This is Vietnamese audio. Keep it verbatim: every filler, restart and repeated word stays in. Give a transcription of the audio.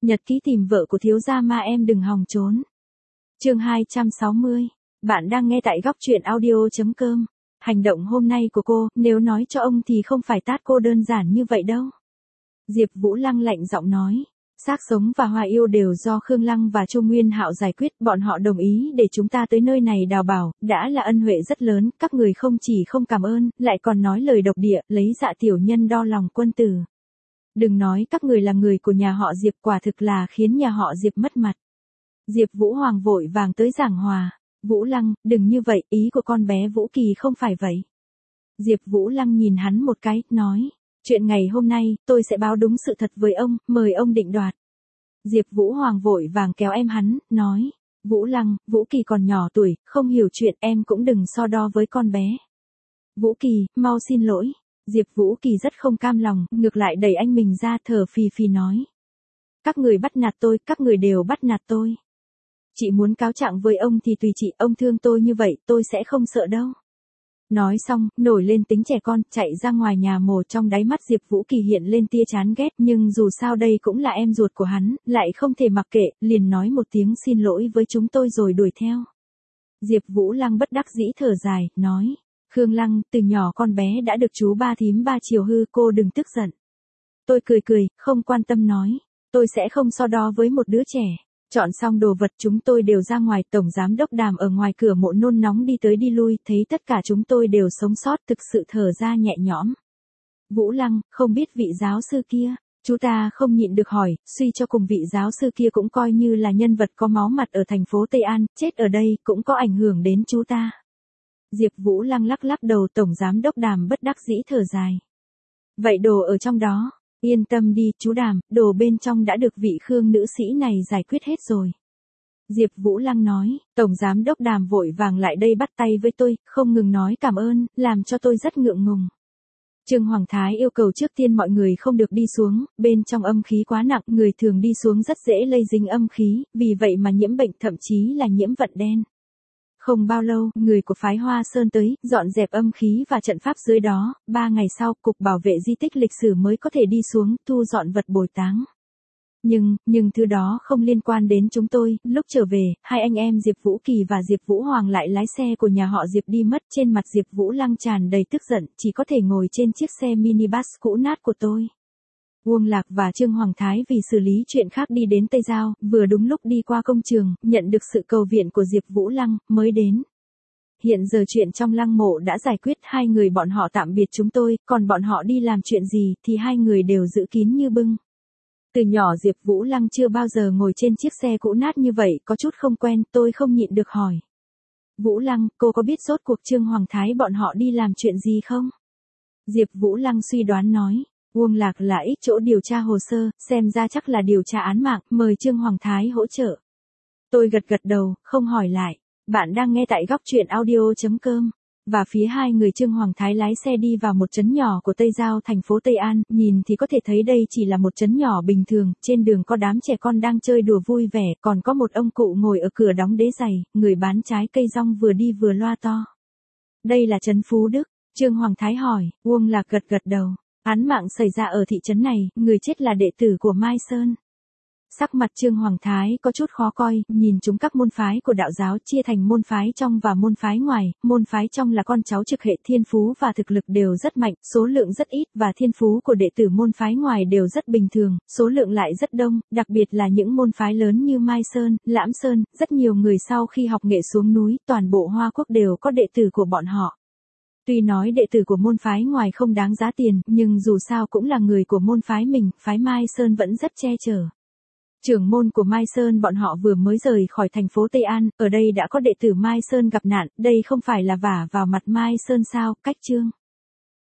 Nhật ký tìm vợ của thiếu gia ma em đừng hòng trốn. Chương hai trăm sáu mươi. Bạn đang nghe tại góc truyện audio chấm com. Hành động hôm nay của cô, nếu nói cho ông thì không phải tát cô đơn giản như vậy đâu. Diệp Vũ Lăng lạnh giọng nói. Xác sống và Hoa Yêu đều do Khương Lăng và Chu Nguyên Hạo giải quyết, bọn họ đồng ý để chúng ta tới nơi này đào bảo, đã là ân huệ rất lớn, các người không chỉ không cảm ơn, lại còn nói lời độc địa, lấy dạ tiểu nhân đo lòng quân tử. Đừng nói các người là người của nhà họ Diệp, quả thực là khiến nhà họ Diệp mất mặt. Diệp Vũ Hoàng vội vàng tới giảng hòa. Vũ Lăng, đừng như vậy, ý của con bé Vũ Kỳ không phải vậy. Diệp Vũ Lăng nhìn hắn một cái, nói. Chuyện ngày hôm nay, tôi sẽ báo đúng sự thật với ông, mời ông định đoạt. Diệp Vũ Hoàng vội vàng kéo em hắn, nói. Vũ Lăng, Vũ Kỳ còn nhỏ tuổi, không hiểu chuyện, em cũng đừng so đo với con bé. Vũ Kỳ, mau xin lỗi. Diệp Vũ Kỳ rất không cam lòng, ngược lại đẩy anh mình ra, thở phì phì nói. Các người bắt nạt tôi, các người đều bắt nạt tôi. Chị muốn cáo trạng với ông thì tùy chị, ông thương tôi như vậy, tôi sẽ không sợ đâu. Nói xong, nổi lên tính trẻ con, chạy ra ngoài nhà mồ. Trong đáy mắt Diệp Vũ Kỳ hiện lên tia chán ghét, nhưng dù sao đây cũng là em ruột của hắn, lại không thể mặc kệ, liền nói một tiếng xin lỗi với chúng tôi rồi đuổi theo. Diệp Vũ Lăng bất đắc dĩ thở dài, nói. Khương Lăng, từ nhỏ con bé đã được chú ba thím ba chiều hư, cô đừng tức giận. Tôi cười cười, không quan tâm nói. Tôi sẽ không so đo với một đứa trẻ. Chọn xong đồ vật chúng tôi đều ra ngoài, tổng giám đốc Đàm ở ngoài cửa mộ nôn nóng đi tới đi lui, thấy tất cả chúng tôi đều sống sót, thực sự thở ra nhẹ nhõm. Vũ Lăng, không biết vị giáo sư kia, chú ta không nhịn được hỏi, suy cho cùng vị giáo sư kia cũng coi như là nhân vật có máu mặt ở thành phố Tây An, chết ở đây cũng có ảnh hưởng đến chú ta. Diệp Vũ Lăng lắc lắc đầu, tổng giám đốc Đàm bất đắc dĩ thở dài. Vậy đồ ở trong đó. Yên tâm đi, chú Đàm, đồ bên trong đã được vị Khương nữ sĩ này giải quyết hết rồi. Diệp Vũ Lăng nói, tổng giám đốc Đàm vội vàng lại đây bắt tay với tôi, không ngừng nói cảm ơn, làm cho tôi rất ngượng ngùng. Trương Hoàng Thái yêu cầu trước tiên mọi người không được đi xuống, bên trong âm khí quá nặng, người thường đi xuống rất dễ lây dính âm khí, vì vậy mà nhiễm bệnh, thậm chí là nhiễm vận đen. Không bao lâu, người của phái Hoa Sơn tới, dọn dẹp âm khí và trận pháp dưới đó, ba ngày sau, Cục Bảo vệ Di tích Lịch sử mới có thể đi xuống, thu dọn vật bồi táng. Nhưng, nhưng thứ đó không liên quan đến chúng tôi, lúc trở về, hai anh em Diệp Vũ Kỳ và Diệp Vũ Hoàng lại lái xe của nhà họ Diệp đi mất, trên mặt Diệp Vũ Lăng tràn đầy tức giận, chỉ có thể ngồi trên chiếc xe minibus cũ nát của tôi. Uông Lạc và Trương Hoàng Thái vì xử lý chuyện khác đi đến Tây Giao, vừa đúng lúc đi qua công trường, nhận được sự cầu viện của Diệp Vũ Lăng, mới đến. Hiện giờ chuyện trong lăng mộ đã giải quyết, hai người bọn họ tạm biệt chúng tôi, còn bọn họ đi làm chuyện gì thì hai người đều giữ kín như bưng. Từ nhỏ Diệp Vũ Lăng chưa bao giờ ngồi trên chiếc xe cũ nát như vậy, có chút không quen, tôi không nhịn được hỏi. Vũ Lăng, cô có biết rốt cuộc Trương Hoàng Thái bọn họ đi làm chuyện gì không? Diệp Vũ Lăng suy đoán nói. Uông Lạc là ít chỗ điều tra hồ sơ, xem ra chắc là điều tra án mạng, mời Trương Hoàng Thái hỗ trợ. Tôi gật gật đầu, không hỏi lại. Bạn đang nghe tại góc truyện audio chấm com. Và phía hai người Trương Hoàng Thái lái xe đi vào một trấn nhỏ của Tây Giao, thành phố Tây An, nhìn thì có thể thấy đây chỉ là một trấn nhỏ bình thường, trên đường có đám trẻ con đang chơi đùa vui vẻ, còn có một ông cụ ngồi ở cửa đóng đế giày, người bán trái cây rong vừa đi vừa loa to. Đây là trấn Phú Đức, Trương Hoàng Thái hỏi, Uông Lạc gật gật đầu. Án mạng xảy ra ở thị trấn này, người chết là đệ tử của Mai Sơn. Sắc mặt Trương Hoàng Thái có chút khó coi, nhìn chúng các môn phái của đạo giáo chia thành môn phái trong và môn phái ngoài, môn phái trong là con cháu trực hệ, thiên phú và thực lực đều rất mạnh, số lượng rất ít, và thiên phú của đệ tử môn phái ngoài đều rất bình thường, số lượng lại rất đông, đặc biệt là những môn phái lớn như Mai Sơn, Lãm Sơn, rất nhiều người sau khi học nghệ xuống núi, toàn bộ Hoa Quốc đều có đệ tử của bọn họ. Tuy nói đệ tử của môn phái ngoài không đáng giá tiền, nhưng dù sao cũng là người của môn phái mình, phái Mai Sơn vẫn rất che chở. Trưởng môn của Mai Sơn bọn họ vừa mới rời khỏi thành phố Tây An, ở đây đã có đệ tử Mai Sơn gặp nạn, đây không phải là vả vào mặt Mai Sơn sao, cách Trương.